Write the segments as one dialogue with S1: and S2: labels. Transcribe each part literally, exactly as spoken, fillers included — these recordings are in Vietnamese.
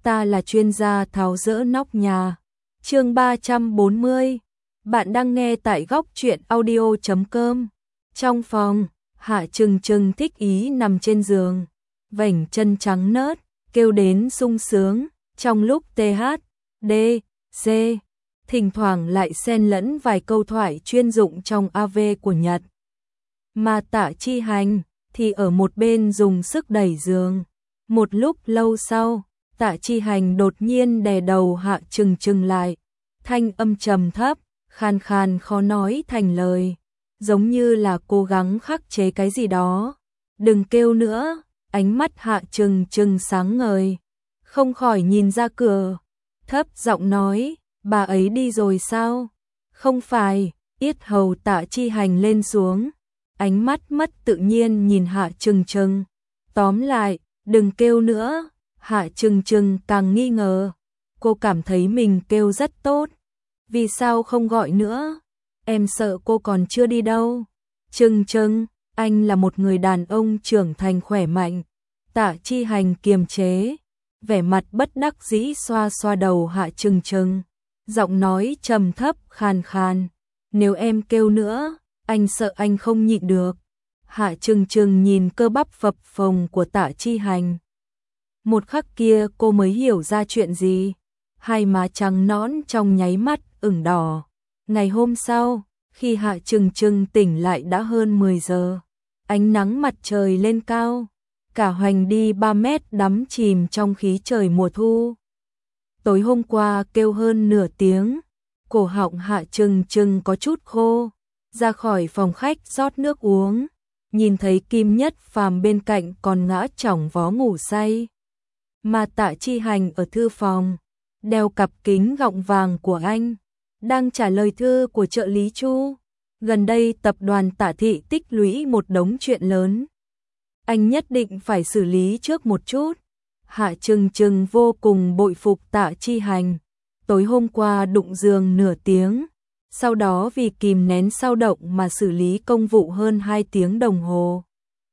S1: ta là chuyên gia tháo dỡ nóc nhà. Chương ba trăm bốn mươi. Bạn đang nghe tại góc truyện audio chấm com. Trong phòng, Hạ Trừng Trừng thích ý nằm trên giường, vểnh chân trắng nớt, kêu đến sung sướng, trong lúc tê hát, đê, xê, thỉnh thoảng lại xen lẫn vài câu thoại chuyên dụng trong a vê của Nhật. Mà Tạ Chi Hành thì ở một bên dùng sức đẩy giường. Một lúc lâu sau, Tạ Chi Hành đột nhiên đè đầu Hạ Trừng Trừng lại, thanh âm trầm thấp, khan khan khó nói thành lời, giống như là cố gắng khắc chế cái gì đó. Đừng kêu nữa. Ánh mắt Hạ Trừng Trừng sáng ngời, không khỏi nhìn ra cửa, thấp giọng nói, bà ấy đi rồi sao? Không phải. Yết hầu Tạ Chi Hành lên xuống, ánh mắt mất tự nhiên nhìn Hạ Trừng Trừng. Tóm lại, đừng kêu nữa. Hạ Trừng Trừng càng nghi ngờ, cô cảm thấy mình kêu rất tốt, vì sao không gọi nữa? Em sợ cô còn chưa đi đâu. Trừng Trừng, anh là một người đàn ông trưởng thành khỏe mạnh. Tạ Chi Hành kiềm chế, vẻ mặt bất đắc dĩ xoa xoa đầu Hạ Trừng Trừng, giọng nói trầm thấp khàn khàn, nếu em kêu nữa, anh sợ anh không nhịn được. Hạ Trừng Trừng nhìn cơ bắp phập phồng của Tạ Chi Hành. Một khắc kia cô mới hiểu ra chuyện gì, hai má trắng nõn trong nháy mắt ửng đỏ. Ngày hôm sau, khi Hạ Trừng Trừng tỉnh lại đã hơn mười giờ, ánh nắng mặt trời lên cao, cả hoành đi ba mét đắm chìm trong khí trời mùa thu. Tối hôm qua kêu hơn nửa tiếng, cổ họng Hạ Trừng Trừng có chút khô, ra khỏi phòng khách rót nước uống, nhìn thấy Kim Nhất Phàm bên cạnh còn ngã chỏng vó ngủ say. Mà Tạ Chi Hành ở thư phòng, đeo cặp kính gọng vàng của anh, đang trả lời thư của trợ lý Chu. Gần đây tập đoàn Tạ Thị tích lũy một đống chuyện lớn, anh nhất định phải xử lý trước một chút. Hạ Trừng Trừng vô cùng bội phục Tạ Chi Hành. Tối hôm qua đụng giường nửa tiếng, sau đó vì kìm nén sao động mà xử lý công vụ hơn hai tiếng đồng hồ.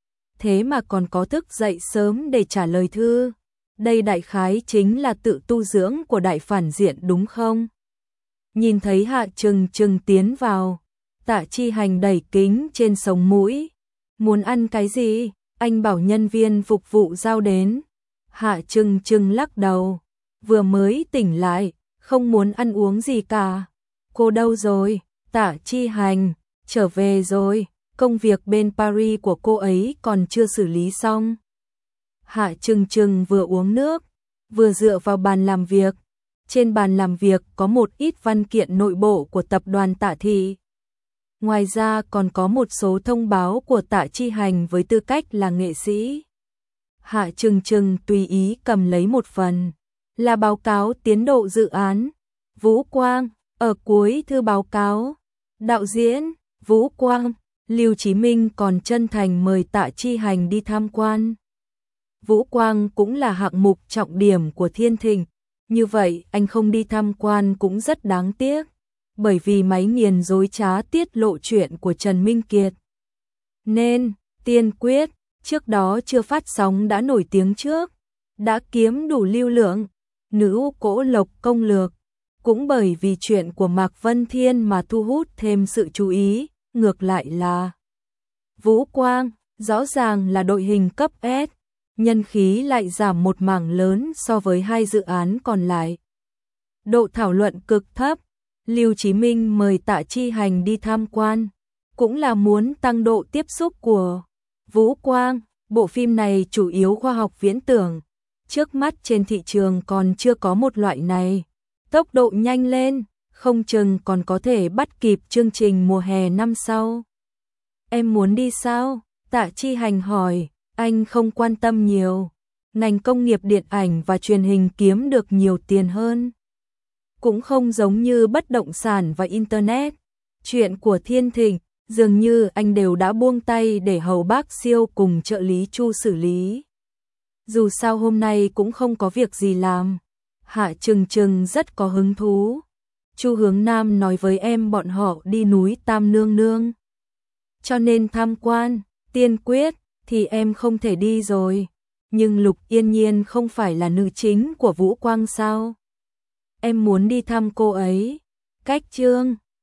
S1: Thế mà còn có thức dậy sớm để trả lời thư. Đây đại khái chính là tự tu dưỡng của đại phản diện đúng không? Nhìn thấy Hạ Trừng Trừng tiến vào, Tạ Chi Hành đẩy kính trên sống mũi. Muốn ăn cái gì? Anh bảo nhân viên phục vụ giao đến. Hạ Trừng Trừng lắc đầu, vừa mới tỉnh lại, không muốn ăn uống gì cả. Cô đâu rồi? Tạ Chi Hành, trở về rồi, công việc bên Paris của cô ấy còn chưa xử lý xong. Hạ Trừng Trừng vừa uống nước, vừa dựa vào bàn làm việc. Trên bàn làm việc có một ít văn kiện nội bộ của tập đoàn Tạ Thị. Ngoài ra còn có một số thông báo của Tạ Chi Hành với tư cách là nghệ sĩ. Hạ Trừng Trừng tùy ý cầm lấy một phần, là báo cáo tiến độ dự án. Vũ Quang, ở cuối thư báo cáo, đạo diễn, Vũ Quang, Lưu Chí Minh còn chân thành mời Tạ Chi Hành đi tham quan. Vũ Quang cũng là hạng mục trọng điểm của Thiên Thịnh, như vậy anh không đi tham quan cũng rất đáng tiếc, bởi vì máy nghiền dối trá tiết lộ chuyện của Trần Minh Kiệt. Nên, Tiên Quyết, trước đó chưa phát sóng đã nổi tiếng trước, đã kiếm đủ lưu lượng. Nữ Cỗ Lộc Công Lược, cũng bởi vì chuyện của Mạc Vân Thiên mà thu hút thêm sự chú ý, ngược lại là Vũ Quang, rõ ràng là đội hình cấp S, nhân khí lại giảm một mảng lớn so với hai dự án còn lại. Độ thảo luận cực thấp. Lưu Chí Minh mời Tạ Chi Hành đi tham quan, cũng là muốn tăng độ tiếp xúc của Vũ Quang. Bộ phim này chủ yếu khoa học viễn tưởng, trước mắt trên thị trường còn chưa có một loại này. Tốc độ nhanh lên, không chừng còn có thể bắt kịp chương trình mùa hè năm sau. Em muốn đi sao? Tạ Chi Hành hỏi. Anh không quan tâm nhiều, ngành công nghiệp điện ảnh và truyền hình kiếm được nhiều tiền hơn. Cũng không giống như bất động sản và Internet. Chuyện của Thiên Thịnh, dường như anh đều đã buông tay để hầu bác Siêu cùng trợ lý Chu xử lý. Dù sao hôm nay cũng không có việc gì làm. Hạ Trừng Trừng rất có hứng thú. Chu Hướng Nam nói với em bọn họ đi núi Tam Nương Nương, cho nên tham quan Tiên Quyết thì em không thể đi rồi. Nhưng Lục Yên Nhiên không phải là nữ chính của Vũ Quang sao? Em muốn đi thăm cô ấy. Cách Trương